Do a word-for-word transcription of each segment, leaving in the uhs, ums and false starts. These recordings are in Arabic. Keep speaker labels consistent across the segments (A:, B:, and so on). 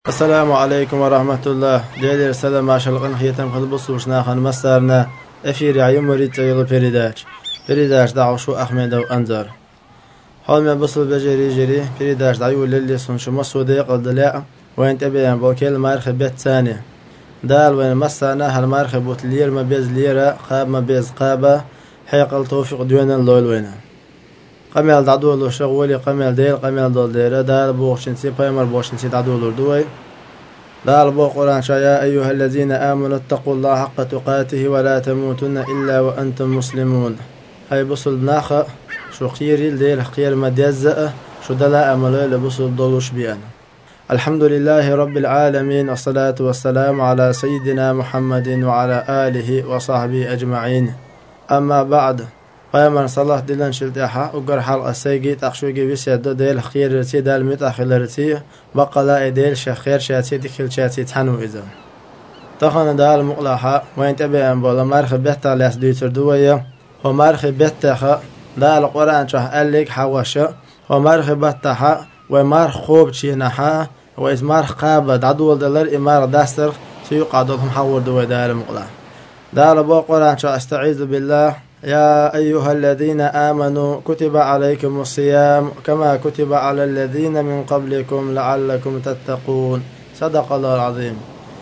A: السلام عليكم ورحمة الله. دير سلام عشان خيتم خد بصوشنا خن مسترنا أفير عيوم مريد تيلو بريداش بريداش دعو شو أحمد وأنزر حال ما بصل بجري جري بريداش دعو للي صنشو مصوديق الدلاء وين تبين بوكيل مارخ بيت ثاني دال وين مسنا هالمارخ بوتلير ما بيز ليرة قاب ما بيز قابة حيقل توفيق ديونا اللول وينا قميل دعدو لو شغولي قميل ديل قميل دول ديرة دال بوغشن سي بايمر بوغشن سي دعدو لور دوي دال بو قرآن يا أيها الذين آمنوا اتقوا الله حق تقاته ولا تموتن إلا وأنتم مسلمون. هاي بصل بناخة شو خيري الديل خير ما ديزأ شو دلا أملي لبصل دولوش بيان. الحمد لله رب العالمين والصلاة والسلام على سيدنا محمد وعلى آله وصحبه أجمعين. أما بعد فيمن صلاح دلن شلتاحة وقر حلقة السيجي تخشوجي بيسيادو ديل خير رتي دال متأخل رتي بقى لا ديل شخير شاتي دخل شاتي تحنو إذا تخن دال مقلحة وين تبي أن بولا مارخ بيتا لاس ديتر دوية ومارخ بيتا دال قرآن شح قالك حواشة ومارخ بيتا ومارخ خوب تشينها وإز مارخ قابة دعدول دلر إمار داستر سيقعدهم حور دوي دال مقلحة دال بو قرآن شح استعيذ بالله يا أيها الذين آمنوا كتب عليكم الصيام كما كتب على الذين من قبلكم لعلكم تتقون. صدق الله العظيم.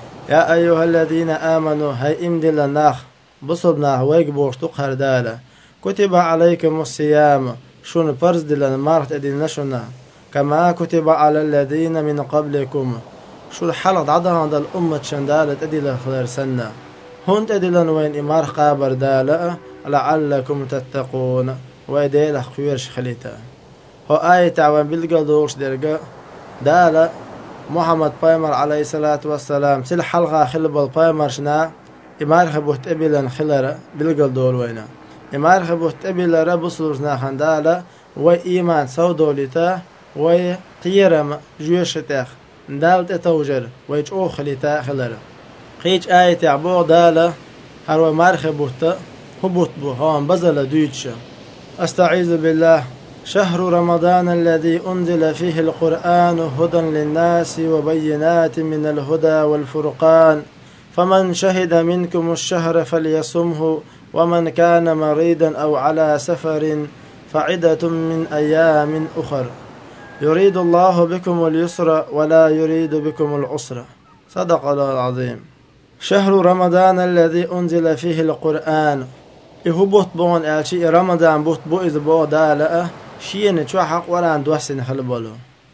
A: يا أيها الذين آمنوا هاي امدل الناخ بصبنا ويك بوشتق هردالة كتب عليكم الصيام شون فرز دلن مارت أدلنا شنا كما كتب على الذين من قبلكم شو الحلق عدها عند الأمة شندالة أدل خلال سنة هون أدلن وين إمار قابر دالة لعلكم تتقون ويديل خيرش خليتا هو آية تعوان بالقدوش درقة دالة محمد بايمر عليه الصلاة والسلام سل حلقة خلب البايمر شنا إمار خبوت أبيلا خلرة بالقدور وينا إمار خبوت أبيلا ربصلور شنا خندالة وي إيمان سودوليتا وي قيرم جيوشتاخ دالت توجر ويجو خليتا خلرة خيج آية تعبو دالة هرو إمار خبوت هبط بوهان بزل دويتشا. أستعيذ بالله. شهر رمضان الذي أنزل فيه القرآن هدى للناس وبينات من الهدى والفرقان فمن شهد منكم الشهر فليصمه ومن كان مريضا أو على سفر فعدة من أيام أخر يريد الله بكم اليسر ولا يريد بكم العسر. صدق الله العظيم. شهر رمضان الذي أنزل فيه القرآن إهبط بون ألشي رمضان بوت بو إذ بو دالة شين شو حق وران دوسن خلبلو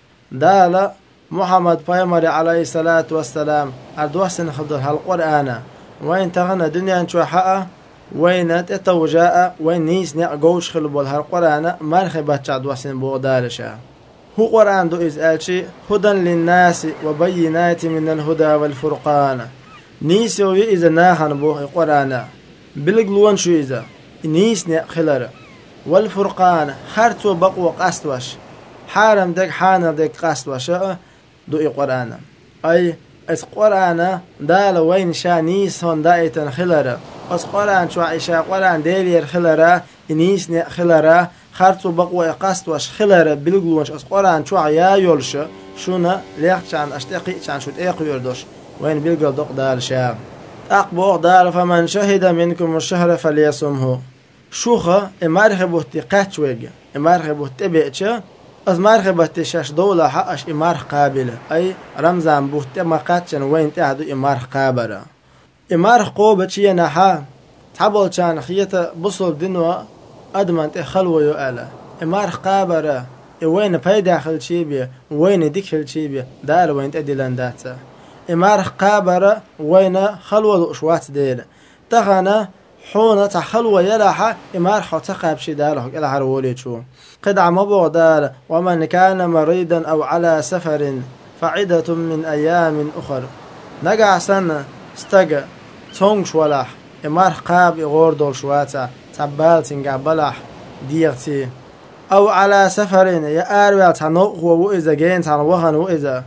A: دالة محمد بايمر عليه الصلاة والسلام أردوسن خلدر هالقرآن وين تغنى دنيا شو حقه وين تتوجاء وين نيس نعجوش خلبل هالقرآن مرخي بتشع دوسن بو دالشا هو قرآن دو إذ ألشي هدى للناس وبينات من الهدى والفرقان نيس يوي إذا ناخن بو القرآن بالقلوان شو إذا نيسني خلرة والفرقان خرطو بقوة قاستوش حارم دك حانا دك قاستوش دو القرآن أي اس قرآن دال وين شا نيس هون دايتن خلرة اس قرآن شو عيشا قرآن ديلير خلرة نيسني خلرة خرطو بقوة قاستوش خلرة بالقلوانش اس قرآن شو عيا يولش شونا ليخش عن اشتاقي عن شو تاقي يردوش وين بالقل دق دال شا أقبض دار فمن شهد منكم الشهر فليصمه شوخة إمارخ بوتي قاتشويج إمارخ بوتي بيتشا أز مارخ بوتي شاش دولة حقش إمارخ قابلة أي رمزان بوتي ما قاتشن وين تعدو إمارخ قابرة إمارخ قوبة شي نحا تحبل كان خيطة بصل دنوا أدمن تخلوه يؤلا إمارخ قابرة وين بايدا خل شيبيا وين ديكل شيبيا دار وين تأدلان داتا إمارخ قابرة وين خلوة أشوات ديلا تغنى حونة خلوة يلاحة إمارخ تقاب شي داله إلى عرولي شو قدع مبوغ دال ومن كان مريضا أو على سفر فعدة من أيام أخر نقع سنة استقى تونش ولاح إمارخ قاب إغور دول شواتا تبال تنقع بلاح ديغتي أو على سفر يا أروي تنوق وإذا جين تنوغن وإذا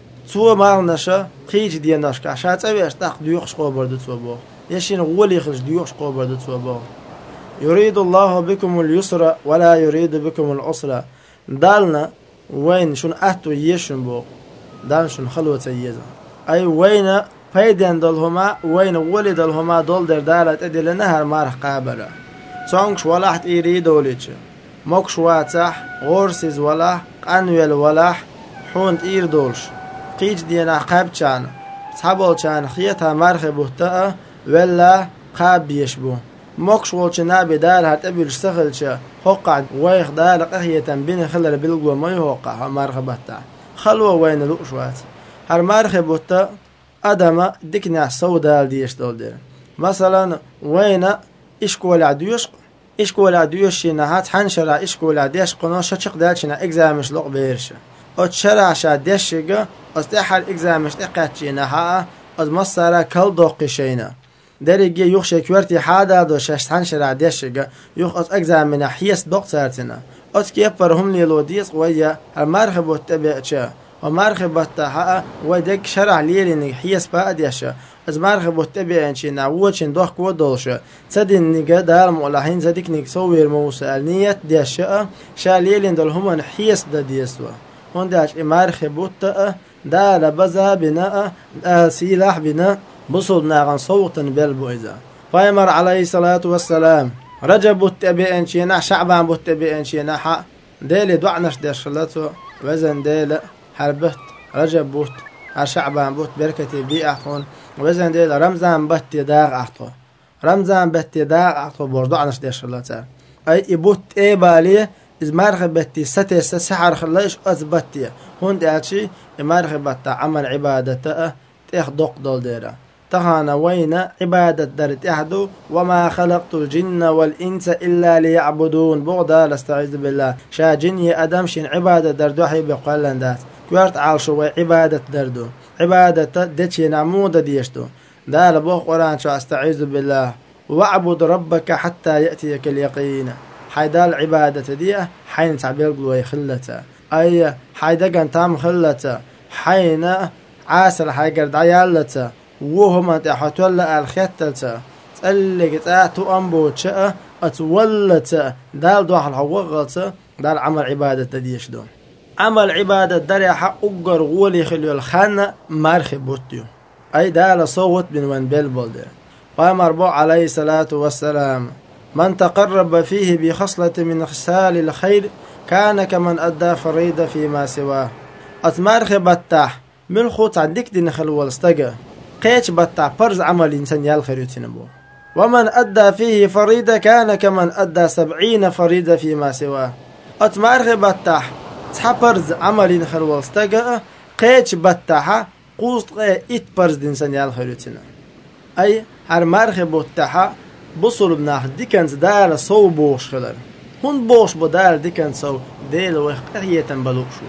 A: تو مارنشا قيج ديناش كاشات أبيش تاق ديوخش قوبرد توبو يشين غولي خرج ديوخش قوبرد توبو يريد الله بكم اليسر ولا يريد بكم العسر دالنا وين شون أتو يشن بو دانشون خلوة سيزة أي وين فايدين دلهما وين ولد الهما دول در دارت أدل نهر مارح قابلة تونكش ولاحت إيري دوليتش موكش واتح غورسيز ولاح قانويل ولاح حونت إير دولش قيج دينا قابتشان صحابولشان خيتها مارخ بوهتا ولا قاب بيشبو موكش والشنا بدار هات أبيلش سخلش هقعد ويخ دار قهية بين خلال بلقوا ما يوقع مارخ بوهتا خلوة وين الوشوات هر مارخ بوهتا أدم ديكنا سودال ديش دول دير مثلا وين إشكول عدوشق إشكول عدوش نهات حنشرا إشكول عديش قنوشة شق دالشنا إجزامش لق بيرش أتشرع شا ديشيغا أستحال إجزامش إقاتشي نها أز مصارا كل دوقشينا دريجي يخشى كورتي حادا دو شاش حنشرا ديشيغا يخ أز إجزامنا حيس دوق سارتنا أز كيبرهم لي لوديس ويا المرخب تبعتشا ومرخب بتاعها ودك شرع ليلي حيس باديشا از مرخب تبعين شي نعوتشن دوخ ودولشا تدين نيجا دار مولحين زدك نيك صوير موسال نيت ديشا شاليلين دولهم حيس دا ديسوا هون داش مرخب بتا دار بزا بناء سلاح بناء بصل ناغن صوتا بالبويزا فايمر عليه الصلاة والسلام رجب تبعين شي نح شعبان بتبعين شي نح ديلي دعنش دشلته وزن ديل حربت رجب بوت شعبان بوت بركتي بيعطون وزن ديل رمضان بت داغ عطو رمضان بت داغ عطو بردعنش دشلته أي بوت إيه بالي إز مرخب بتي ستة سحر خلاش أزبتي هون داشي مرخب بتا عمل عبادته تأخ دق دول ديرا تهانا وين عبادة درت أحدو وما خلقت الجن والإنس إلا ليعبدون بغدا لاستعيذ بالله شا جني أدمشين عبادة دردو حي بقلن دات كوارت عالشو عبادة دردو عبادة دتشي نعمودة ديشتو دال بوخ قرآن شو استعيذ بالله واعبد ربك حتى يأتيك اليقين حيدال عبادة دي حين تعبير قلوي خلتا أي حيدقن تام خلتا حين عاسر حيقرد عيالتا وهم تحتولى الختة تسألك تأتو أنبوتشا أتولتا دال دوح الحوغة دال عمل عبادة ديش دون عمل عبادة دريحة أقر غولي خلو الخانة مارخي بوتيو أي دال صوت بن وان بيلبولد فامربو عليه الصلاة والسلام من تقرب فيه بخصلة من خصال الخير كان كمن أدى فريدة فيما سواه أتمارخي بتاح من خوت عندك دين خلو والستقى قيش بتاع فرز عمل إنسان يالخير يتنبو ومن أدى فيه فريدة كان كمن أدى سبعين فريدة فيما سواه أتمارخ بتاع تحفرز عمل إنخل والستقى قيش بتاع قوست غي إت فرز إنسان يالخير يتنبو أي هر مارخ بتاع بصل بناخ ديكنز دار صو بوش خلال هون بوش بدار ديكنز صو ديل ويخقية بلوكشو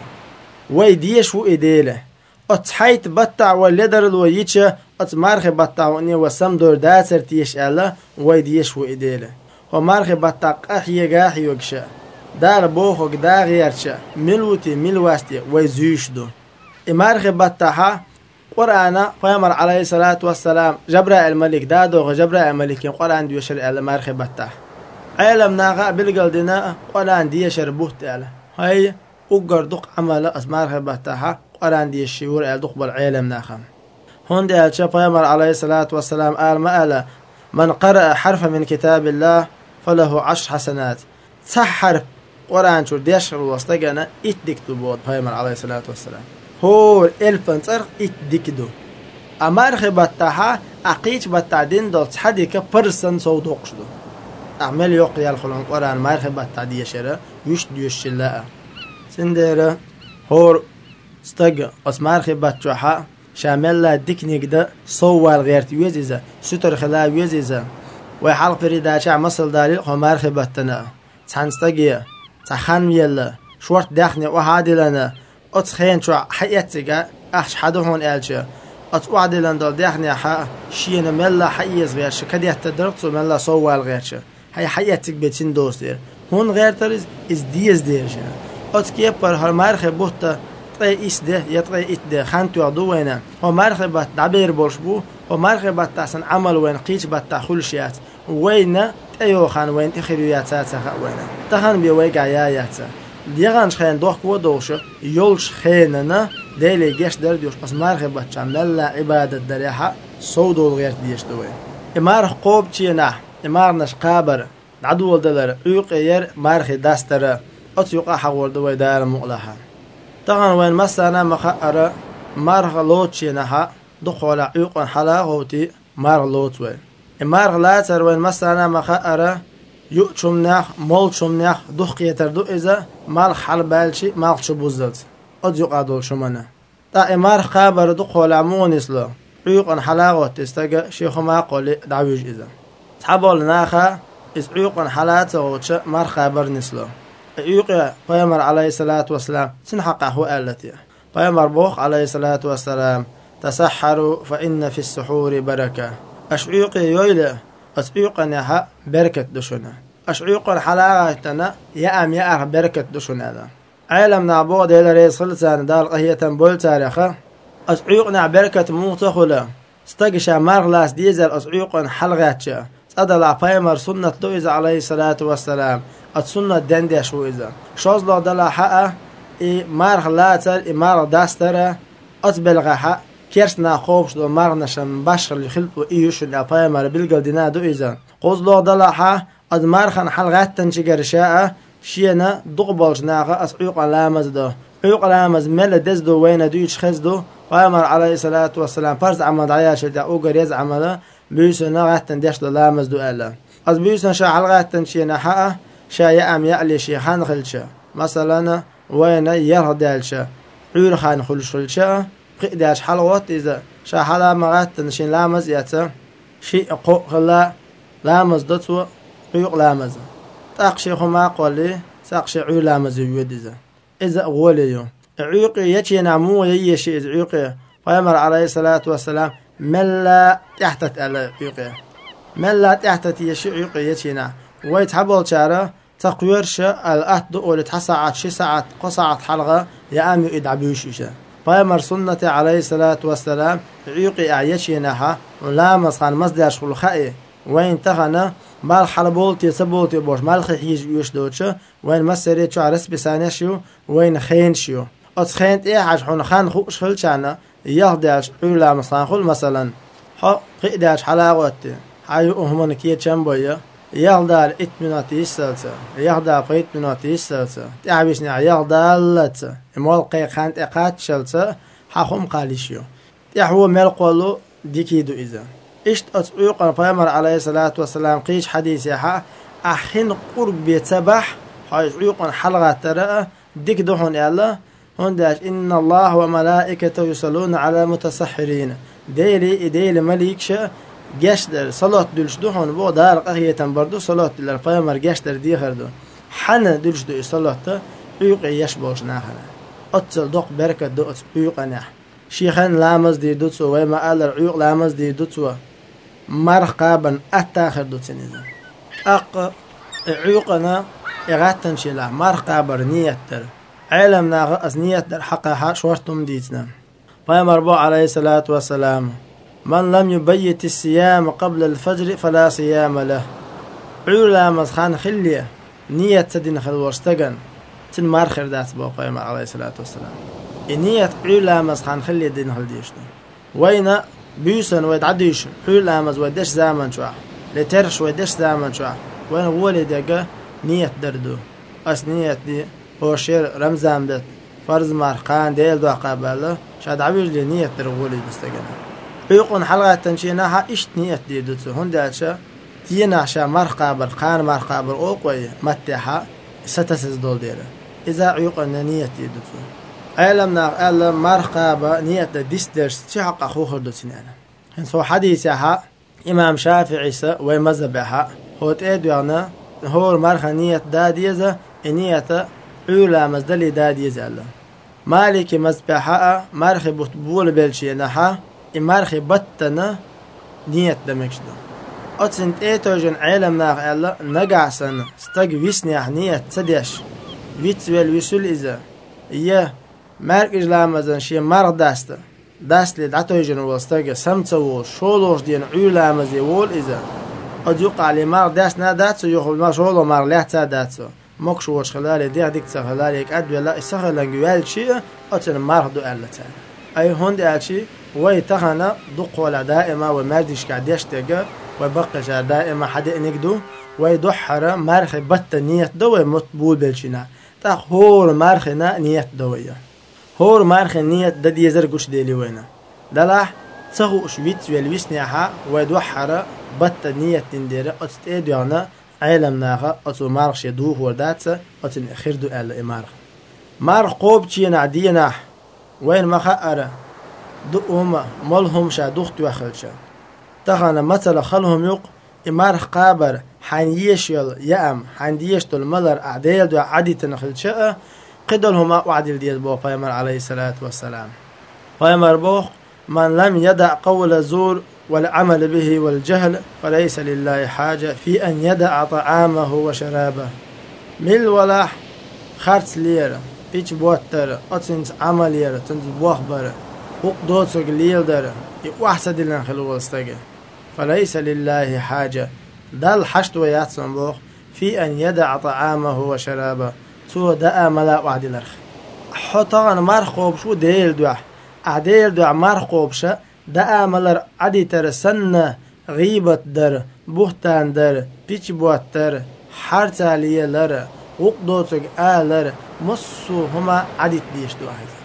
A: ويديشو إديله أتحيت بتاع واللدر الويتشة أتمارخ بتاع وني وسام دور داسر تيش ألا ويديش وإديله ومارخ بتاع قحية قاحي وقشة دار بوخك دا غيرشة ملوتي ملواستي ويزيش دو إمارخ بتاعها قرآن فيمر عليه الصلاة والسلام جبراء الملك دادو جبراء الملك قرآن ديوشر ألا مارخ بتاع عالم ناغا بالقل دينا قرآن ديوشر بوت ألا هاي أقر دق عمل أسمارخ بتاعها قرآن دي الشيور أل دقبل عالم ناخم هون دي ألشا فيمر عليه الصلاة والسلام قال ما ألا من قرأ حرف من كتاب الله فله عشر حسنات صح حرف قرآن شو ديشر وستجنا إتدكتو بود فيمر عليه الصلاة والسلام هو الفن صرخ إتدكتو أمارخ بتاعها أقيش بتاعدين دولت حديك برسن صودوقشدو أعمل يقيا الخلون قرآن مارخ بتاع ديشر يش ديش الله سندرة هو استجا أسمار خبات جوحا شامل لا ديكنيك ده صوال غيرت يوزيزا ستر خلا يوزيزا ويحلق فريدا شع مصل داري خمار خباتنا تحن استجيا تحن يلا شورت داخني وهادي لنا أتخين شو حياتك أحش حدهون ألشة أتوعد لنا دل داخني حا شين ملا حيز غيرش كده تدرت ملا صوال غيرش هي حياتك بتشين دوستير هون غير تريز إز ديز ديرش أتكيب بر هالمار خبوتا طي إس ده يطي إت ده خانتو عدوينا ومارخ بات دعبير بورشبو ومارخ بات تحسن عمل وين قيش بات تخلشيات وين تأيو خان وين تخيريات ساتسخ وين تخان بيويق عيايات ديغانش خين دوخ ودوش يولش خيننا ديلي جيش درديوش بس مارخ باتشان للا عبادة دريحة صودو الغير ديش دوي إمارخ قوب تشينا إمارنش قابر عدول دلر يقير مارخ داستر أتيقى حول دوي دار مغلحة طبعا وين مسانا مخأر مارخ لوت تشينها دخول يقن حلاغوتي مارغ لوت وين إمارغ لاتر وين مسانا مخأر يؤتشم ناخ مولشم ناخ دخ يتردو إذا مال حال بالشي مال شبوزلت أديق عدول شمنا تا إمارغ قابر دخول عمون إسلو عيقن حلاغوت استقى شيخ ما قولي دعويج إذا تحبول ناخا إس عيقن حلاته وش مار خابر نسلو عيقى بيامر عليه الصلاة والسلام سنحقه هو التي بيامر بوخ عليه الصلاة والسلام تسحروا فإن في السحور بركة أشعيقي يويلة أشعيقا نها بركة دشنا أشعيقا حلاغتنا يأم يأر بركة دشنا هذا عالم نعبود إلى رئيس خلصان دار قهية بول تاريخه أشعيقنا بركة موتخلة استقشى مارغلاس ديزل أشعيقا حلغاتشا أدل عبايمر سنة لويز عليه الصلاة والسلام السنة دندية شو إذا شوزلو دلا حقا إي مارغلاتر إي مارغ داستر أتبلغ حق كيرسنا خوبش دو مارغنشن باشر اللي خلطو إيوش اللي عبايمر بلغل دينا دو إذا قوزلو دلا حق أد مارغن حلغات تنشيقر شاء شينا دقبال جناغا أسعيق لامز دو عيق لامز ملا دزدو وين دويش خزدو بايمر عليه الصلاة والسلام فرز عمد عياش دا أوغر يز عمله بيسنا غاتن ديش لامز دو ألا أز بيسنا شا حلغاتن شينا حقا شا يأم يألي شي خانخلشا مثلا وين يرهدالشا عير خانخلشا قيداش حلوات إذا شا حلا مغاتن شين لامز ياتا شي قو خلا لامز دوتو عيق لامز تاقشي خما قولي ساقشي عيو لامز يود إذا إذا أوليو عيقي يتي نعمو ييشي إذا عيقي فيمر عليه الصلاة والسلام ملا تحتت على عيقي ملا تحتت يشي عيقي يتي نع ويتحبول شارة تقويرش الأهد دقول تحسعت شي ساعت قصعت حلقة يا أمي إدع بيوشيشا فيمر سنة عليه الصلاة والسلام عيقي أعيشي نحا ولامس خان مصداش خلو خائي وين تخنا مال حلبولتي سبولتي بوش مال خيج يوش دوتشا وين مسري شو عرس بسانيشيو وين خينشيو أتس خينت إيه حاج حون خان خوش خلشانا يهداش علا مصان خل مثلا ح قيداش حلاوتي حيو همون كي تشامبويا يهدار إتمناتي السلسة يهدار قيت مناتي السلسة تعبيشنا يهدار لتسا مال قي خانت إقات شلسة حخم قاليشيو يحو مال قولو ديكيدو إذا إشت أتعيق الفيمر عليه الصلاة والسلام قيش حديثي حا أخين قرب بيتسبح حيعيق حلغة ترى ديك دهون يلا هنداش إن الله وملائكته يصلون على متسحرين ديلي ديلي مليكشا جاشدر صلاة دلش دهون بو دار قهية بردو صلاة الفيمر جاشدر دي خردو حنا دلش دو صلاة عيق يشبوش ناخنا أتصل دوق بركة دو أتعيق ناح شيخان لامز دي دوتسو وما قال العيق لامز دي دوتسو مرقابا أتاخر دوتسن إذا أق عيقنا إغاتن شلا مرقابا نيتر علمنا غأس نيتر حقها شورتم ديتنا فيمربو عليه الصلاة والسلام من لم يبيت الصيام قبل الفجر فلا صيام له عيولا مزخان خلية نية تدين خلوشتغن تن مارخر دات بو فيمر عليه الصلاة والسلام نية عيولا مزخان خلية دين خلديشنا وين بيسن ويتعديش حول أمز ودش زامن شو لترش ودش زامن شو وين ولي دقة نية دردو أس نية دي هو شير رمزام دت فرز مارقان ديل دو قابله شاد عبيج لي نية درغولي دستجنا يقون حلقة تنشينها إيش نية دي دوتو هنداشة تينا شا مرقابل قان مرقابل أوقوي متها ستسز دول ديره إذا عيقون نية دي دوتو علمنا علم مرقابة نية ديسترس تحق أخوه دوتينانا هنسو حديثها إمام شافعي سا ومذهبها هو تأدوانا هو مرخ نية داديزة نية علا مزدلي داديزة الله مالك مذبحها مرخ بطبول بلشينها مرخ بطنا نية دمكشدو أتسنت إيتوجن علمنا علم نقعسن استقويسني نية تديش ويتسويل ويسول إذا إياه مرق إجلامزن شيء مرق داسته داست لي دعتو يجن وستجا سمتو شولوش دين علامز يقول إذا أدوق على مرق داست نا داتسو يخل ما شولو مرق لا تا داتسو مكشوش خلالي ديع ديك خلالي أدوية لا إسخلان جوال شيء أتن مرض ألتان أي هند أشي ويتخنا دق ولا دائما ومادش قاعدش تجا وبقى دائما حدا نقدو ويدحر مرخ بط نية دو مطبول بالشنا تاخ هور مرخنا نية دوية هور مرخ نية دد يزرقش ديلي وينا دلح تغو شويت والويسنيها ويدحر بط نية تندير أتستيديانا عالم ناخا أتو مرخ يدوه ورداتsa أتن خيردو ألا إمارخ مرخ قوب تشينا عدينا وين ما خأر دؤهم ملهم شا دخت وخلشا تخانا مثلا خلهم يق إمارخ قابر حنيش يل يأم حنيش تل ملر أعديل دو عدي تنخلشا قدلهم أعدل ديال بو فيمر عليه الصلاة والسلام فيمر بوخ من لم يدع قول الزور والعمل به والجهل فليس لله حاجة في أن يدع طعامه وشرابه مل ولا خرط ليرة إيش بوتر أتنس عمل يرة تنس بوخبر وق دوتسوك ليل در يوحسد لنا خلو استجى فليس لله حاجة دل حشت وياتسن بوخ في أن يدع طعامه وشرابه تو دأ ملا وعد الأرخ حطان مرخوب شو ديل دوح عديل دوح مرخوب شا دأ ملر عدي تر سنة غيبت در بوختان در بيش بوتر حرتا ليلر وقدوتك آلر مصو هما عديت ديش دو عايزة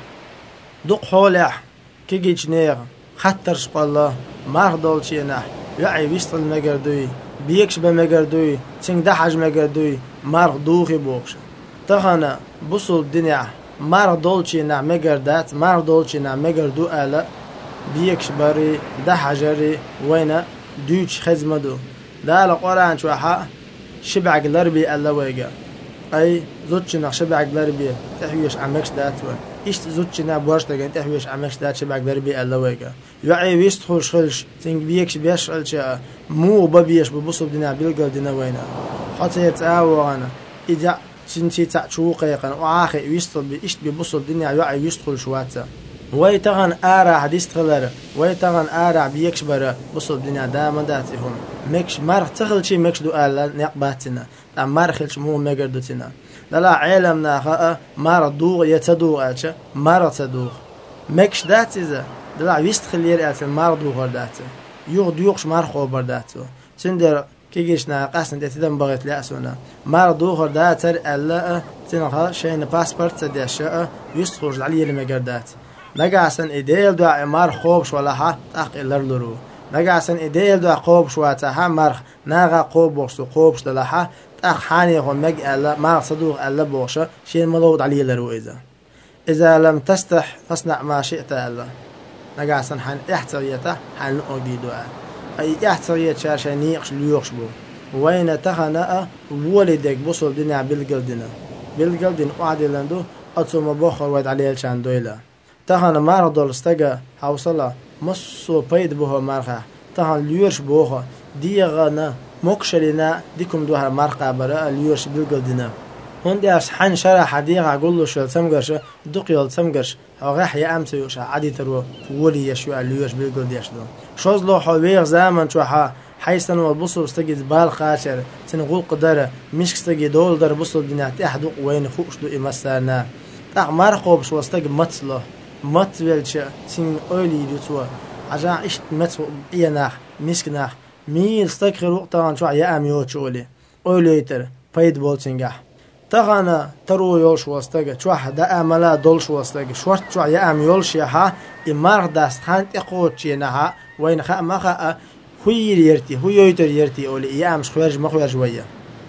A: دوق حولح كيجيش نيغ خطرش بالله مردول شينح يعي ويستل مقردوي بيكش بمقردوي تنك دحج مقردوي مردوخي بوخش تخانا بصل الدنيا مردول شينح مقردات مردول شينح مقردو آلا بيكش باري دحجري وينا دوش خزمدو دالا قرآن شوحا شبع قلربي ألا ويقا أي زوجنا شبع قلربي تحويش عمكش داتوا إيش زوجنا بورش تجن تحويش عمكش دات شبع قلربي ألا ويقا يعي ويستخل شخلش تنك بيكش بيش الشيء مو ببيش ببصب دنا بيلقى دنا وينا حتى يتعاوغنا إذا سنتي تعشوقيقا وعاخي ويستخل بإيش ببصب دنا يعي ويستخل شواتا ويتغن آرع ديستغلر ويتغن آرع بيكش برا بصل دنيا داما داتهم مكش مرخ تخل شي مكش دو آلا نقباتنا لا مرخلش مو مقردتنا لا عالمنا خاء مار دوغ يتدوغ آلشا مار تدوغ مكش داتيزا لا ويستخل يرأت مار دوغ داتا يوغ ديوغش مرخو برداتو تندر كيجيشنا قاسن ديتدن بغيت لأسونا مار دوغ داتر ألا تنخا شين باسبورت تداشا ويستخرج عليه المقردات نجاسن إديل دعاء مار خوبش ولا ها تأخ إلرلرو نجاسن إديل دعاء خوبش واتها مرخ ناغا خوبش خوبش لها تأخ حاني هم مج ألا ما صدوق ألا بوشة شيء ملود عليه لرو إذا إذا لم تستح فاصنع ما شئت ألا نجاسن حن احتريته حن نقضي دعاء أي احتريت شاشة نيقش ليوقش بو وين تخنا ولدك بوصل دنيا بالجلدنا بالجلدن قاعد لندو أتصوم بخور ود عليه الشان دويلا تهان ماردول استجا حوصلا مصو بيد بوها مرخا تهان ليورش بوها ديغنا مكشلنا ديكم دوها مرقا برا ليورش بالقدنا هندي أس حن شرح حديقة قولو شل سمقرش دقيل سمقرش هغاح يا أمس يوش عادي ترو ولي يشوع ليورش بالقد يشدون شوز لو حويغ زمن شوحا حيثن وبصل استجي زبال خاشر تنقول قدره مش استجي دول در بصل دنيا تحدق وين خوش دو إمسانا تاق مرقوب شو استجي متصله متولش تين أولي دوتوا عشان إيش مت يناخ مسكناخ ميل استكخر وقتان شو يا أميوت شولي أولي تر بيد بولتنجح تغنا ترو يولش واستجا شو حدا أملا دولش واستجا شورت شو يا أميولش يها إمار داست خانت إقوت شينها وين خا ما خا هوي يرتي هو يوتر يرتي أولي يا أمش خوارج ما خوارج ويا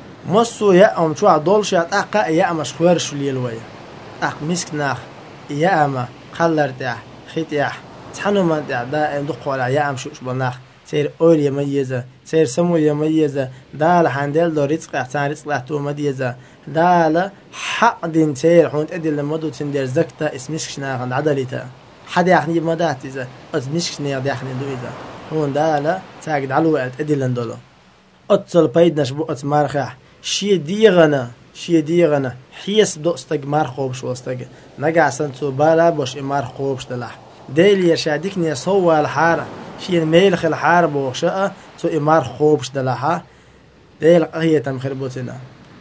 A: مصو يا أم شو دولش يتأقى يا أمش خوارج ليل ويا أق مسكناخ يا أما خلرتاح خيتاح تحنو ما دائم دقوا على يا أمشوش بناخ سير أول يميزة سير سمو يميزة دال حندل دو رزق احسان رزق لحتو مديزة دال حق دين سير حونت أدي لمدو تندير زكتا اسمشكش ناخن عدلتا حد يحني بمدات إذا اسمشكش نيغ يحني دو إذا هون دال تاقد علو وقت أدي لندولو أتصل بيدنش بو أتمارخح شي ديغنا شي ديغنا حيس دو استج مرخوبش واستج نجا سنتو بالا باش مرخوبش دلح ديل يشاديك ني سو الحار شي ميل خل حار بوشا تو مرخوبش دلها ديل هي تم خربوتنا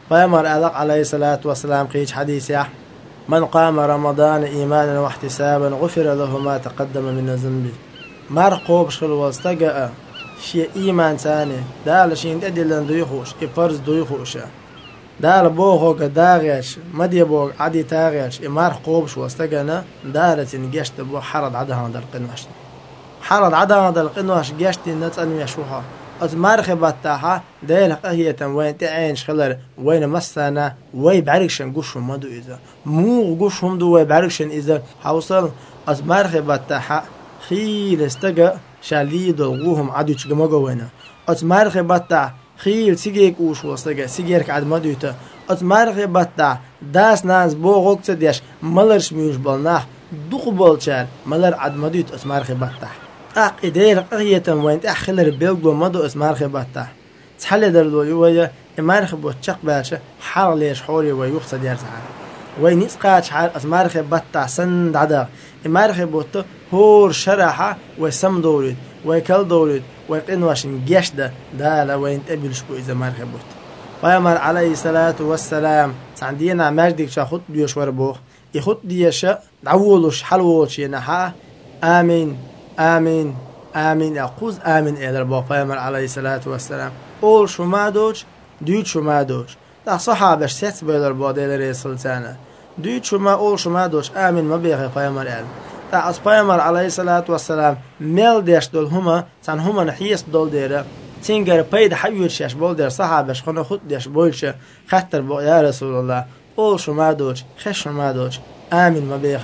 A: فيمر ألق عليه الصلاة والسلام قيج حديث يح من قام رمضان إيمانا واحتسابا غفر له ما تقدم من ذنبه مرقوب شغل واستقى شيء إيمان ثاني دال شين تدلن دويخوش إفرز دويخوش دال بوغوغ داغيش مدي بوغ عدي تاغيش مرقوب شو واستقى دالت نجشت بو حرد عدها هذا القنوش حرد عدها هذا القنوش جشت نتأني يشوها از مرخ بتاعها ديل قهية وين تعين شخلر وين مسنا وين بعرقشن قشهم ما دو إذا مو قشهم دو وين بعرقشن إذا حوصل از مرخ بتاعها خيل استجا شاليد وقوهم عدو تجمع جوانا از مرخ بتاع خيل سيجيك وش واستجا سيجيرك عد ما دويته از مرخ بتاع داس ناس بو وقت ديش ملرش ميوش بالناخ دقبل شال ملر عد ما دويت از مرخ بتاع أق إدير قهية وين أخلر بيلقو مدو اسمار خبطة تحل دردو يويا إمار خبوت شق باشا حار ليش حوري ويوخص ديار تعال وين يسقاش حال اسمار خبطة سند عدا إمار خبوت هور شرحة وسم دوريد ويكل دوريد ويقنواشن جيشدا دالا وين تقبل شكو إذا مار خبوت ويمر عليه الصلاة والسلام عندنا مجدك شاخد بيوش وربوخ يخد ديشا دعولوش حلوش ينحا آمين آمين آمين أقوز آمين إلى البابا عليه الصلاة والسلام أول شما دوش دوت شما دوش ده صحابة ست بيلر بادي لرسول سنة دوت شما أول شما دوش آمين ما بيخي فيمر إل ده أصبايمر عليه الصلاة والسلام ميل ديش دول هما سان هما نحيس دول ديره تنجر بيد حيوت شاش بول دير صحابة شخنا خد ديش بولش خطر بو يا رسول الله أول شما دوش خش شما دوش آمين ما بيخي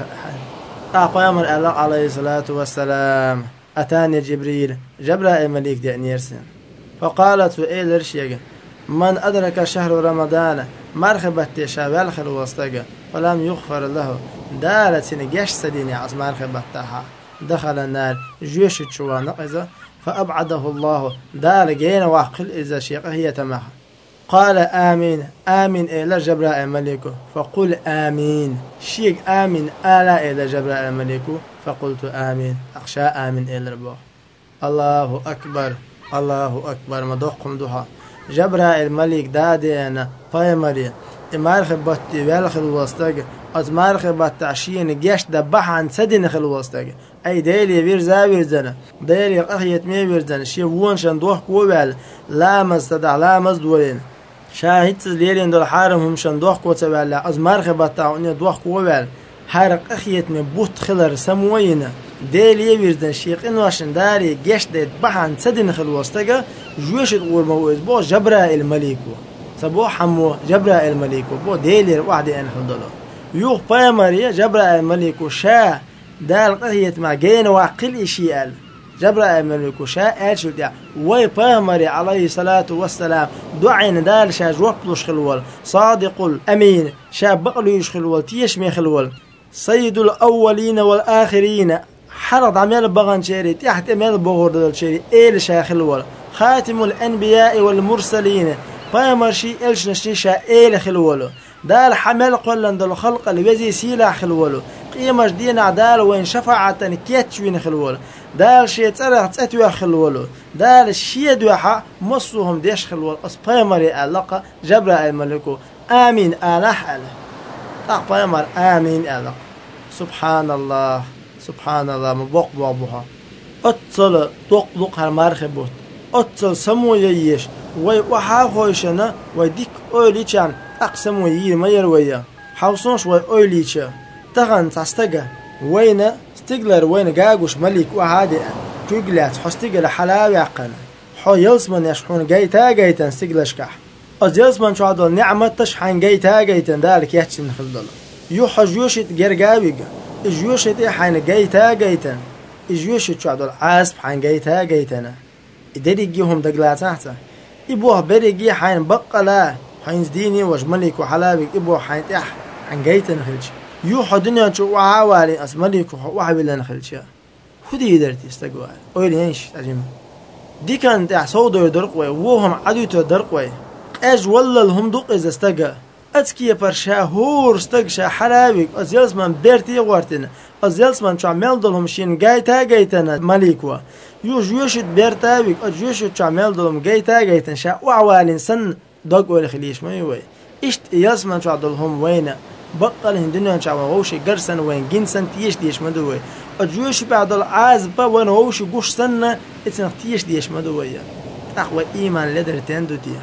A: أقامر الله عليه الصلاة والسلام أتاني جبريل جبرائيل مليك دي يرسل فقالت وإيل رشيق من أدرك شهر رمضان مرخبت شابال خلوستك ولم يغفر له دالت نجش سديني عز مرخبتها دخل النار جيش شوى نقزة فأبعده الله دال جين وعقل إذا شيقه هي تمها قال آمين آمين إلى جبرائيل مليكه فقل آمين شيك آمين آلا إلى جبرائيل مليكه فقلت آمين أخشى آمين إلى ربه الله أكبر الله أكبر مدوقكم دوها جبرائيل مليك دادينا فايمري إمارخ بطي والخ الوسطق أزمارخ بطعشين جيش دبح عن سدين خل الوسطق أي ديلي بيرزا بيرزنا ديلي قخية مي بيرزنا شيفون شندوح كوبال لا مستدع لا مزدولين شاهد ليلين دول حارم هم شندوح كوتبال أزمارخ بطعوني دوح كوبال حارق قخية مي بوت خلر سموينا ديلي بيرزنا شيق إنو عشان داري جيش دبح عن سدين خل الوسطق جوش تقول موز بو جبرائيل مليكو سبو حمو جبرائيل مليكو بو ديلي واحد ان خلدلو يوخ بايمري جبرائيل مليكو شا دال قهية مع جين وعقل إشيال جبرائيل مليكو شا آل شو ديا وي بايمري عليه الصلاة والسلام دعين دال شا جوكلوش خلول صادق الأمين شا بقلو يشخلول تيشمي خلول سيد الأولين والآخرين حرض عمال بغان شيري تحت عمال بغور دل شيري إيل شا خلول خاتم الأنبياء والمرسلين بايمرشي إلش نشيشا إيل خلولو دال حمل قلن دل خلق الوزي سيلا خلولو قيمش دين عدال وين شفاعة كيتشوين خلولو دال شي ترى تأتوا خلولو دال شي دوحة مصوهم ديش خلول أس بايمري ألقى جبرائيل ملكو آمين آلح أله تاق بايمر آمين ألق سبحان الله سبحان الله مبوق بابوها أتصل تقلق هالمرخبوت أتصل سمو ييش وي وحا خويشنا ويديك أوليشان أقسمو يي ما يرويا حوصونش وي أوليشا تغن تستقى وين استقلر وين قاقوش مليك وهادي تقلات حستقل حلاوي عقنا حو يلسمن يشحون قيتا قيتا استقلشكح أز يلسمن شو عدل نعمة تشحن قيتا قيتا دالك يحشن خلدل يوحا جيوشت قرقاويق جيوشت يحين قيتا قيتا جيوشت شو عدل عاسب حين قيتا قيتنا إدريجيهم دقلات تحته إبوه بريجي حين بقلا حين زديني وجملك وحلابك إبوه حين تح حين جيتن خلش يوحى دنيا شو عوالي أسملك وحبيلنا خلش خدي درتي استقوال أولي إيش تجمع دي كانت أحصودوا يدرقوا وهم عدوا يدرقوا أج ولا لهم دق إذا استجا أتكي برشا هور استجشا حلابك أزيلس من بيرتي وارتنا أزيلس من شو عمل دلهم شين جيتا جيتنا مليكوا يوش يوشت بيرتاويك أج يوشت شعمل دلهم جيتا جيتن شا وعوالين سن دق ولا خليش ما يوي إشت يسمن شو عدلهم وين بطل هندنا شو ووش جرسن وين جنسن تيش ديش مدوي أجوش بعد العازبة وين ووش جوش سنة إتنا تيش ديش مدوي أخوة إيمان لدر تندو دي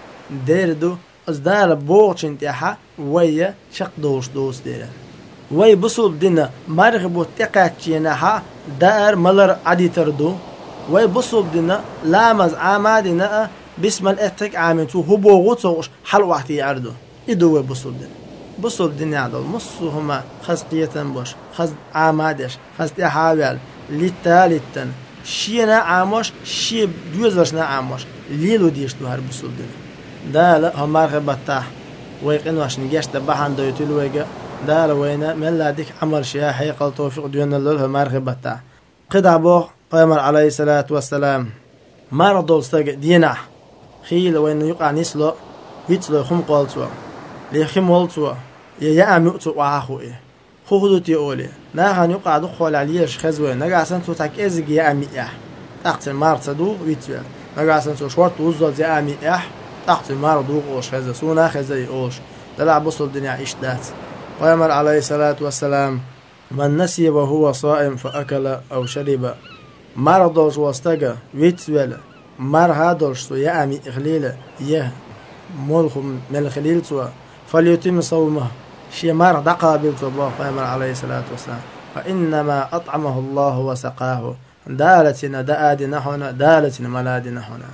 A: ديردو أصدار بوغش انتحا ويا شق دوش دوس دير وي بصوب دينا مرغبو تقاتشينها دار ملر عدي تردو وي بصوب دينا لامز عامادنا بسم الاتك عامتو هبو غوتوش حل وحتي عردو إدو وي بصوب دينا بصوب دينا عدل مصو هما خز قيتن بوش خز عامادش خز تحاول لتالتن شينا عاموش شي دوزرشنا عاموش ليلو ديشتو هر بصوب دينا دا لا هم مرغب بتاع ويقين واش نجاش دبحان دويتول ويجا دا لوينا من لا ديك عمر شيا حيقل توفيق ديونا لله مرغب بتاع قد عبو قيمر عليه الصلاة والسلام مرض استج دينا خيل وين يقع نسلو بيتلو خم قالتوا لي خم والتوا يا يا امتو واخو ايه خودتي اولي ناهن يقع دخول عليش خزوه نجا سنتو تاك ازج يا امي اح تحت المرصدو بيتوا نجا سنتو شورت وزل يا امي اح تحت المار دوغ اوش خزا سونا خزا اوش دلع بصل الدنيا عيش دات قيمر عليه الصلاة والسلام من نسي وهو صائم فأكل أو شرب مرضوش واستجا ويتسوال مر هادوش سو يا أمي إخليل يه ملخم من الخليل سو فليتم صومه شي مر دقا بالصباح قيمر عليه الصلاة والسلام فإنما أطعمه الله وسقاه دالتنا دآدنا هنا دالتنا ملادنا هنا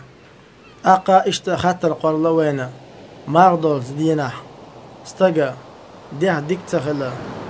A: أقا إشتا خطر قول الله وين مغدول دينا استجا ده ديك تخلا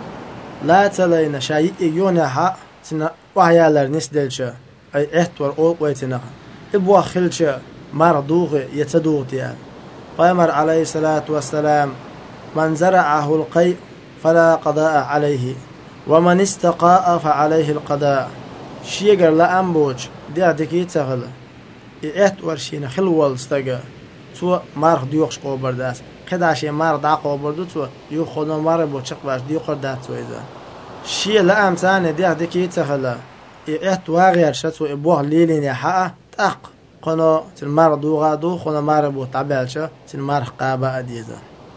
A: لا تلينا شيء يونها تنا وعيالر نسدلشا أي إحتور أول قويتنا إبوا خلشا مرضوغ يتدوغ قيمر عليه الصلاة والسلام من زرعه القيء فلا قضاء عليه ومن استقاء فعليه القضاء شيغر لا أنبوج ده ديك تخلا إيت ورشينا خلوال استجا تو مارخ ديوخش قوبرداس كداشي مار دا قوبردو تو يو خودو مار بوچق باش ديو قردات تو إذا شي لا أمتان ديخ ديكي تخلا إيت واغير شتو إبوغ ليلين حقا تاق قنو تل مار دوغا دو خونو مار بو طبيعشا تل مارخ قابا أديزا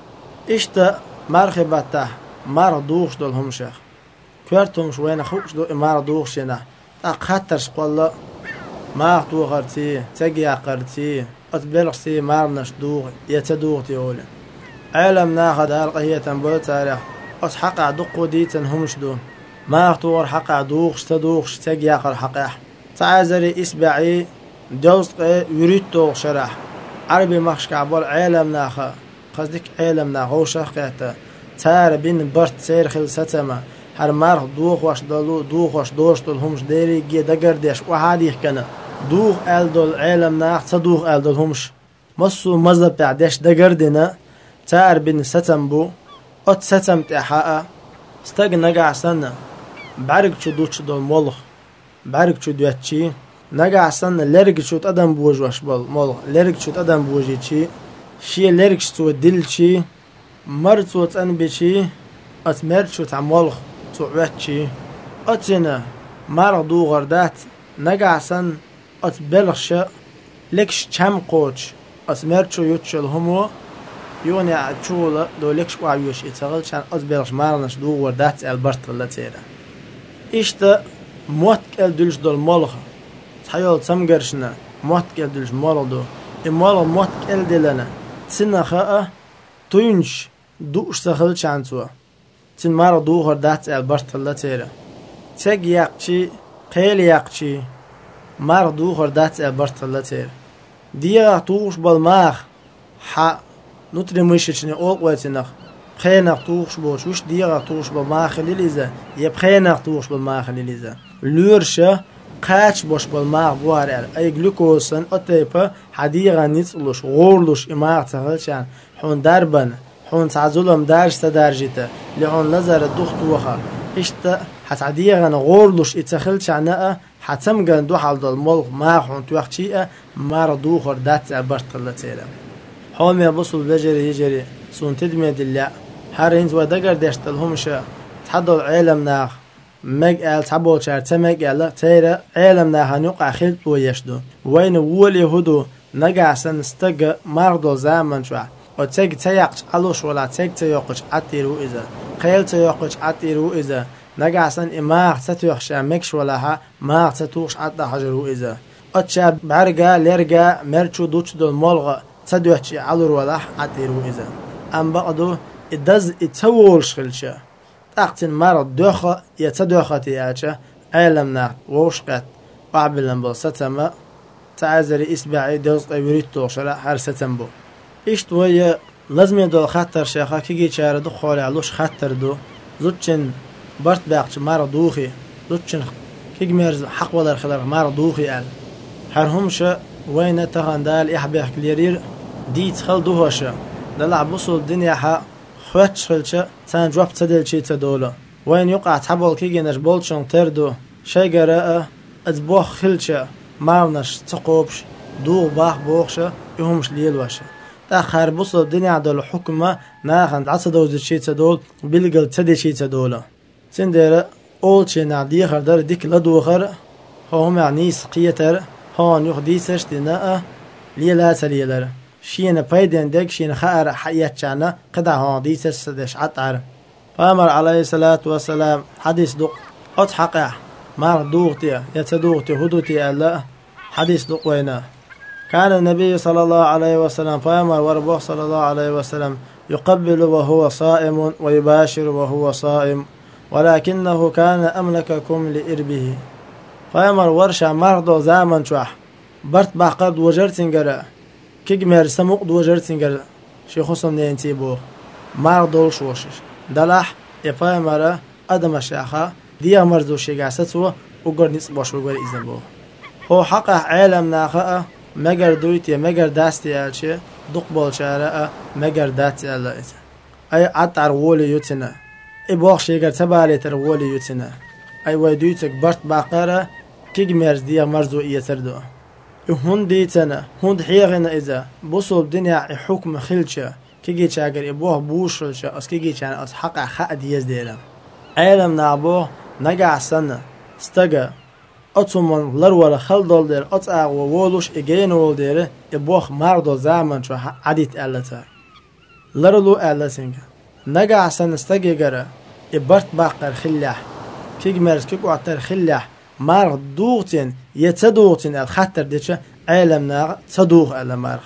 A: إشتا مارخ باتا مار دوغش دول هم شيخ كورتهم شوينا خوش دو مار دوغشينا تاق خطرش قولا ما تو غرتي تجي قرتي أتبلغسي مارنش دوغ يتدوغ تيولي علم ناخد هالقهية تنبول تاريخ أسحق عدقو ديتن همش دو ما اختور حق دوغش تدوغش تجي قر حقيح تعازري إسبعي دوست يريد توغ شرح عربي مخش كعبول علم ناخا قصدك علم ناخو شخيتا تار بين برت سير خل ستما هر مارخ دوغ واش دلو دوغ واش دوش دول همش ديري جي دقر ديش وحاديخ كنا دوغ ألدول علم ناخ تدوغ ألدول همش مصو مذهب بعدش دقردنا تار بين ستم بو أت ستم تحقق استق نقع سنة بعرق شو دوتش دول مولخ بعرق شو دوتشي نقع سنة لرق شو تقدم بوج واش بول مولخ لرق شو تقدم بوجي شي شي لرق شو دل شي مرت شو تنبي شي أت مرت شو تعمولخ تعوتشي أتنا مار دو غردات نقع سن أت بلغش لكش كم قوش أت مرت شو يوتش الهمو يوني عتشولا دو لكش وعيوش يتغل شان أت بلغش مارنش دو غردات البرت ولا تيرا إشتا موت كال دلش دول مولخ تحيول تمقرشنا موت كال دلش مولخ دو إمالو موت كال دلنا تسنا خاء توينش دوش تخل شانتوا تن مارا دو غردات البرت ولا تيرا تاق يقشي قيل يقشي مار دو غردات البرت ولا تيرا ديا توش بالماخ ح نطري مشيشني أول قوتنخ بخيناق توش بوش وش ديا توش بالماخ لليزا يبخيناق توش بالماخ لليزا لورشة قاتش بوش بالماخ بوارع أي جلوكوسن أتيبا حديغا نيتلوش غورلوش إماغ تغلشان حون دربن حون تعزولهم دارش تدارجيتا لحون نظر الدخت وخا إشتا حتعديغا غورلوش إتخلش عناء حتمغن دو حال دول ملغ ما حون توخشيئة مار دوخر دات عبرت قلتيلا حول ما بصل بجري يجري سون تدمي دلع هارينز ودقر داشت الهمشة تحضل عالم ناخ مقال تعبول شار تمقال تيرا عالم ناخ نوقع خلط ويشدو وين وول يهودو نقع سن استقى مرضو زامن شوع وتسيق تيقش علوش ولا تسيق تيقش عتيرو إذا خيل تيقش عتيرو إذا نجعسن إماغ تتوخش مكش ولا ها ماغ تتوخش عتا حجرو إذا أتشاب بعرقا لرقا مرشو دوش دول ملغا تدوحش علور ولا عتيرو إذا أم بعدو إدز إتسوولش خلشا تاقتن مرض دوخة يتدوخة تياتشا عالمنا ووشقات وعبلن بو ستما تعذري إسباعي دوز قيوريت توشرا هر ستنبو إشت ويا لازم يدول خطر شيخا كيجي شارع دو خالي علوش خطر دو زوتشن برت باقش مار دوخي زوتشن كيج ميرز حق ولا خلر مار دوخي قال هرهمش وين تهاندال إحبه كليرير ديت خل دوهشا دلع بوصل الدنيا حق خواتش خلشا تان جواب تدل شي تدولا وين يقع تحبول كيجي نجبولشن تردو شي قراءة أتبوخ خلشا مارنش تقوبش دوغ باخ بوخشا يهمش ليل واشا تاخر بوصل الدنيا دول حكمة ناخن عصدوز شي تدول بلقل تدي شي تدولا تندر أول شي نعدي خردر ديك لدوخر هم عنيس قيتر هون يخديسش دناء ليلا تليلر شين بايدن دك شين خار حيات شانا قدع هون ديسش سدش عطر فامر عليه الصلاة والسلام حديث دق أتحقع مار دوغتي يتدوغتي هدوتي ألا حديث دق وينا كان النبي صلى الله عليه وسلم فامر وربه صلى الله عليه وسلم يقبل وهو صائم ويباشر وهو صائم ولكنه كان أملككم لإربه فامر ورشا مرضو زامن شوح برت بحقد وجرتنجر كيجمر سموق دوجرتنجر شيخوصم نينتي بو مرضو شوشش دلح يفامر أدم الشيخة دي مرضو شيغاستو وقر نصبوش وقر إذن بو هو حقه عالم ناخأ مگر دويتي مگر داستي ألشي دقبول شارع مگر داتي ألا إذن أي عطر وولي يتنا إبوخ شيغر تبالي تر وولي يتنا أي ويدويتك برت باقرة كيج مرز دي مرزو إيتردو هون ديتنا هون حيغنا إذا بوصل الدنيا حكم خلشة كيجي شاقر إبوه بوشلشة أس كيجي شان أس حقا حق ديز ديلم عالم نعبوه نقع سنة استقى أتومن لرولا خل دول دير أتاق وولوش إجين وول دير إبوه مردو زامن شو عديت ألتا لرلو ألتنك نقع سنة استقى جرى إبرت باقر خلاح كيج مرز كيك وعتر خلاح مارغ دوغتين يتدوغتين الخطر ديشة عالمنا تدوغ ألا مارغ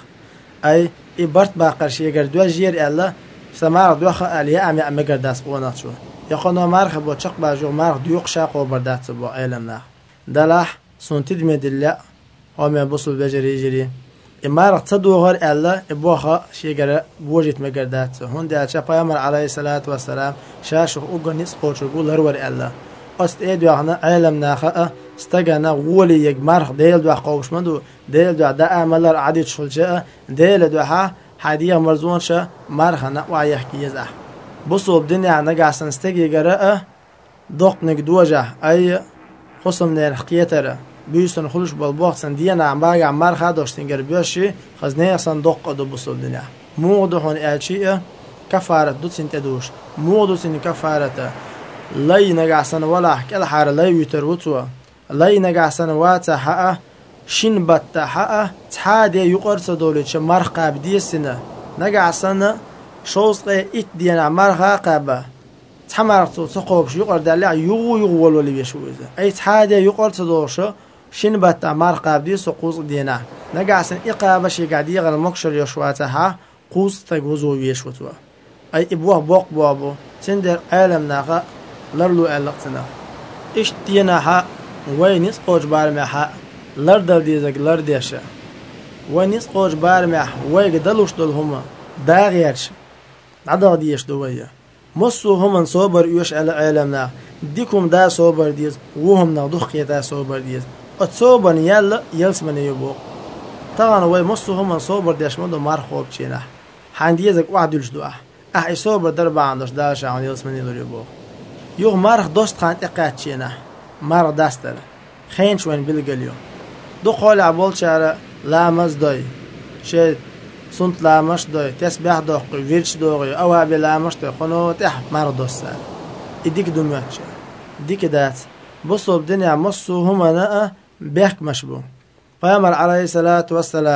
A: أي إبرت باقر شيء قردوا جير ألا سمارغ دوخة أليا أمي أمي قرداس بوناتشو يقولنا مارغ بو تشق باجو مارغ دوغ شاقو بردات بو عالمنا دلاح سنتد مدلع ومن بوصل بجري جري مارغ تدوغر ألا إبوخة شيء قرد بوجت مقردات هون دي أتشا بيامر عليه الصلاة والسلام شاشو أقل نسقوش وقول هرور ألا أست إيدو عنا عالم ناخا استجنا ولي يجمر ديل دو قوش مدو ديل دو دا أملر عديد شلجاء ديل دو ها حديه مرزون شا مرخنا ويحكي يزح بصوا بدنيا نجعسن استجي جراء دق نجدوجه أي خصم نير حقيتره بيسن خلوش بالبوق سندينا عم باجع مرخا دوشتين جربيشي خزنيه صندوق دو بصوا بدنيا موضوعون أشياء كفارة دوتين تدوش موضوعين كفارة لاي نجعسن ولا كل حار لاي يتروتوا لاي نجعسن واتا حقه شين بتا حقه تحادي يقرص دولتش مرخا بديسنا نجعسن شوصقي إت دينا مرخا قابه تحمرتو تقوبش يقر دلع يغو يغو ولا بيشوزه أي تحادي يقرص دولش شين بتا مرخا بديس قوس دينا نجعسن إقابة شي قاعد يغل مكشر يشواتها قوس تجوزو بيشوتوا أي إبوه بوق بابو تندر عالم ناقة لرلو ألقتنا إيش دينا حق وينيس قوج بارمح لردل ديزك لرديشة وينيس قوج بارمح ويقدلوش دول هما داغيرش عدا ديش دوية مصو هما صوبر يوش على عالمنا ديكم دا صوبر ديز وهم نغدوخ يدا صوبر ديز اتصوبر يلا يلسمن يبوق طبعا وي مصو هما صوبر ديش مدو مار خوب چينه حانديزك وعدلش دوه أحي صوبر دربا عندوش داش عن يلسمن يبوق يوغ مارخ دوست خان اقات چينه مار داستر خين شوين بالقليو دو قول عبول شارع لامز دوي شيء سنت لامش دوي تسبح دوغي ويرش دوغي او ابي لامش دوي خنو تح مار دوستر اديك دمواتش ديك دات بصوا بدنيا مصو هما ناء بيحك مشبو فيامر عليه الصلاة والسلام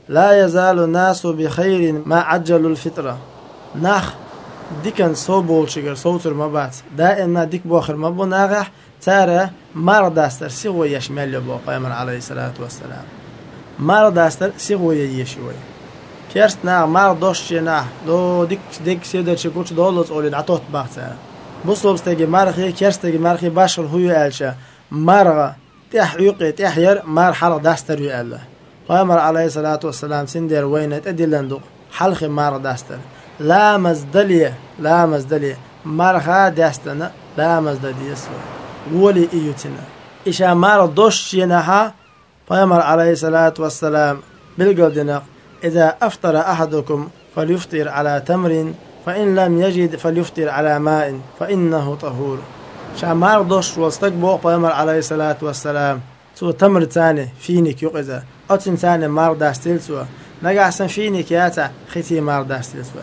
A: لا يزال الناس بخير ما عجلوا الفطرة نخ ديكن صوبول شجر صوتر ما بعد دائما ديك بآخر ما بناغح ترى مرض استر سوى يشمل يبقى قيمر عليه الصلاة والسلام مرض استر سوى يشوي كيرست نا مرض دوش نا دو ديك ديك سيدا شكوش دولت أولي عطوت بعثة بصوب استجي مرخي كيرست استجي مرخي باشر هو يالشة مرغ تحيق تحير مر حرق دستر ياله قيمر عليه الصلاة والسلام سندر وين تدلندق حلخ مرض دستر لا مزدلية لا مزدلية مرخا دستنا لا مزدلية سوى ولي إيوتنا إشا مرض دوش ينها قيمر عليه الصلاة والسلام بالقدنق إذا أفطر أحدكم فليفطر على تمر فإن لم يجد فليفطر على ماء فإنه طهور شامار دوش واستقبو قيمر عليه الصلاة والسلام سو تمر تاني فينك يقزا أتن تاني مار داستيل سوا نقعسن فينك ياتا خيتي مار داستيل سوا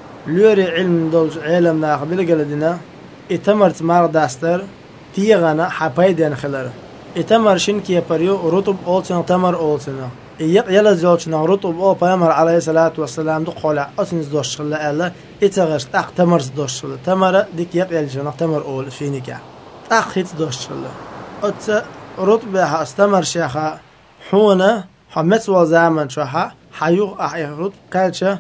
A: لوري علم دولج علم ناخ بالقلدنا اتمرت مار داستر تيغانا حبايدين خلر اتمر شنكي يبريو رطب أولتنا تمر أولتنا يلا زوجنا رطب أو قيمر عليه الصلاة والسلام دو قولع أتنز دوش خلا ألا اتغش تاق تمرز دوش خلا تمر ديك يقل جنا تمر أول فينك تاق خيت دوش خلا أت رطبها استمر شيخا حونا حمت وزامن شوها حيو أحي رطب قالشة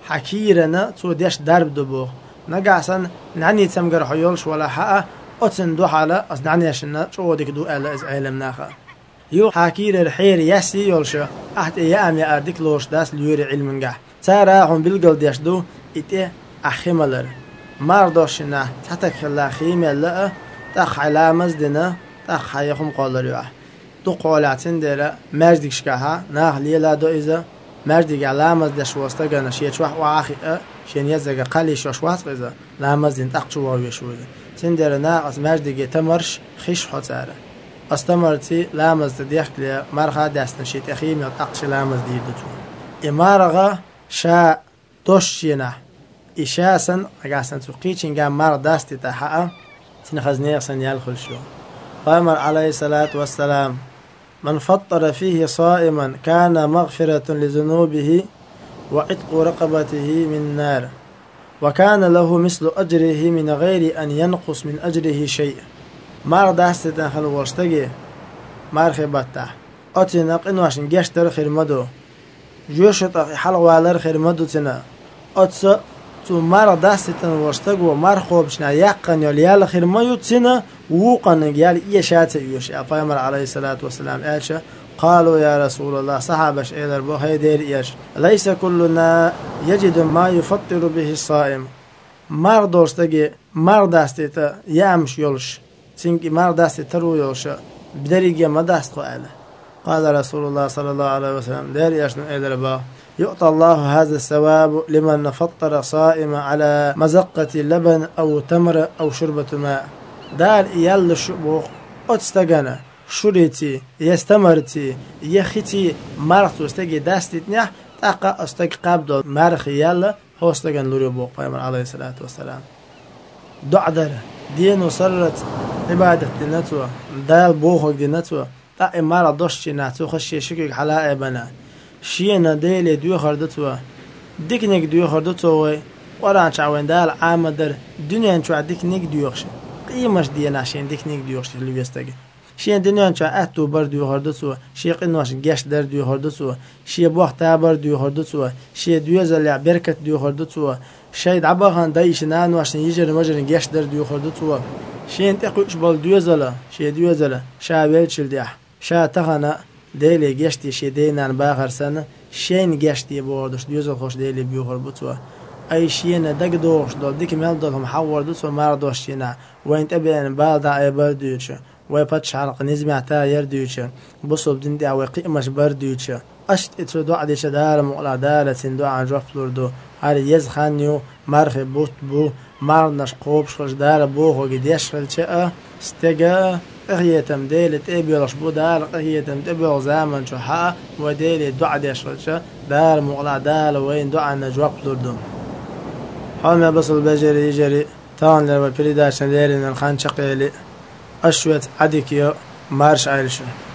A: حكيرنا تو ديش درب دبو نقعسن نعني تمقر حيولش ولا حقا أتن دو حالا أصنعني عشنا شو ديك دو ألا إز علم ناخا يو حكير الحير يسي يولشا أحد إيام يا أردك لوش داس ليوري علمنجح ترى هم بالقل ديش دو إتي أخيمالر ماردوشنا تحتك خلا خيمة لا تخ علامز دنا تخ حيهم قالر يوح دو قولاتين ديرا مجدك شكاها ناخ ليلا دو إذا مجدك علامز دش واسطة جانا شيء شوح وآخي أ شين يزجع قلي شوش واسط إذا لامز دين تقشوا ويشوي تندر ناقص مجدك تمرش خش حتاره استمرتي لامز تديخ لي مرخا داستن شيت أخيم يتقش لامز ديدتو إمارغا شا دوشينا إشاسن أجاسن تقيتشين جام مار داستي تحقق تنخزنير سنيال خلشو قامر عليه الصلاة والسلام من فطر فيه صائما كان مغفرة لذنوبه وعتق رقبته من نار وكان له مثل أجره من غير أن ينقص من أجره شيء مار داستي تنخل ورشتگي مار خبتا أتنق إنو عشان جشتر خيرمدو جوشت حلوالر خيرمدو تنا أتس تو مار داستي تن ورشتگو مار خوبشنا يقن يليال خيرمدو تنا وقن يال إيشات يوش أفايمر عليه الصلاة والسلام إيشا قالوا يا رسول الله صحابش إيدر بو هيدير إيش ليس كلنا يجد ما يفطر به الصائم مار دوشتگي مار داستي تا يامش يولش سينك مار داستي ترو يوشا بدريجة ما داست قائله قال رسول الله صلى الله عليه وسلم دير يشنو إيدر با يؤتى الله هذا الثواب لمن فطر صائم على مزقة لبن أو تمر أو شربة ماء دار إيال الشبوخ أتستغنى شريتي يستمرتي يخيتي مرختو استغي داستي تنيح تاقا استغي قابدو مرخ يالا هو استغن لوري بوق قيمر عليه الصلاة والسلام دعدر دين وصرت عبادة دينتو دال بوخوك دينتو تا إمارة دوشي ناتو خشي شكيك حلاء بنا شينا ديلي ديو خردتو ديكنيك ديو خردتو وران شعوين دال عامدر دنيا انشو ديكنيك ديوخش قيمش دينا شين ديكنيك ديوخش اللي بيستغي شين دنيا انشو اتو بر ديو خردتو شي قنواش گش در ديو خردتو شي بوختا بر ديو خردتو شي ديو زلع بركت ديو خردتو شاید عباهان دایش نان واشن یجر مجرن گشت در دیو خورده تو شین تقوش بال دیو زلا شی دیو زلا شاول چل دیح شا تغنا دیلی گشتی شی دینان باخر سنه شین گشتی بودش دیو زل خوش دیلی بیو خور بتو ای شین دگ دوش دال دیک مل دالهم حور دو مار دوشینا و انت بین بالدا ای بر دیوچ و پچ حلق نزمی عتا یر دیوچ بصوب دین دی او قیمش بر دیوچ اشت اتو دو عدیش دار مقلا دارتین دو عن جفلور دو هر یز خانیو مرخ بوت بو مارنش قوبش خوش دار بو خو گدیش خلچه استگا اخیتم دیلت ابیلش بو دار اخیتم تبیل زمان شو ها و دیلی دو عدیش خلچه دار مقلا دار وین دو عن جفلور دو حال ما بصل بجري يجري تان لما بريداشن ليرين الخان شقيلي أشوت عديكيو مارش عيلشن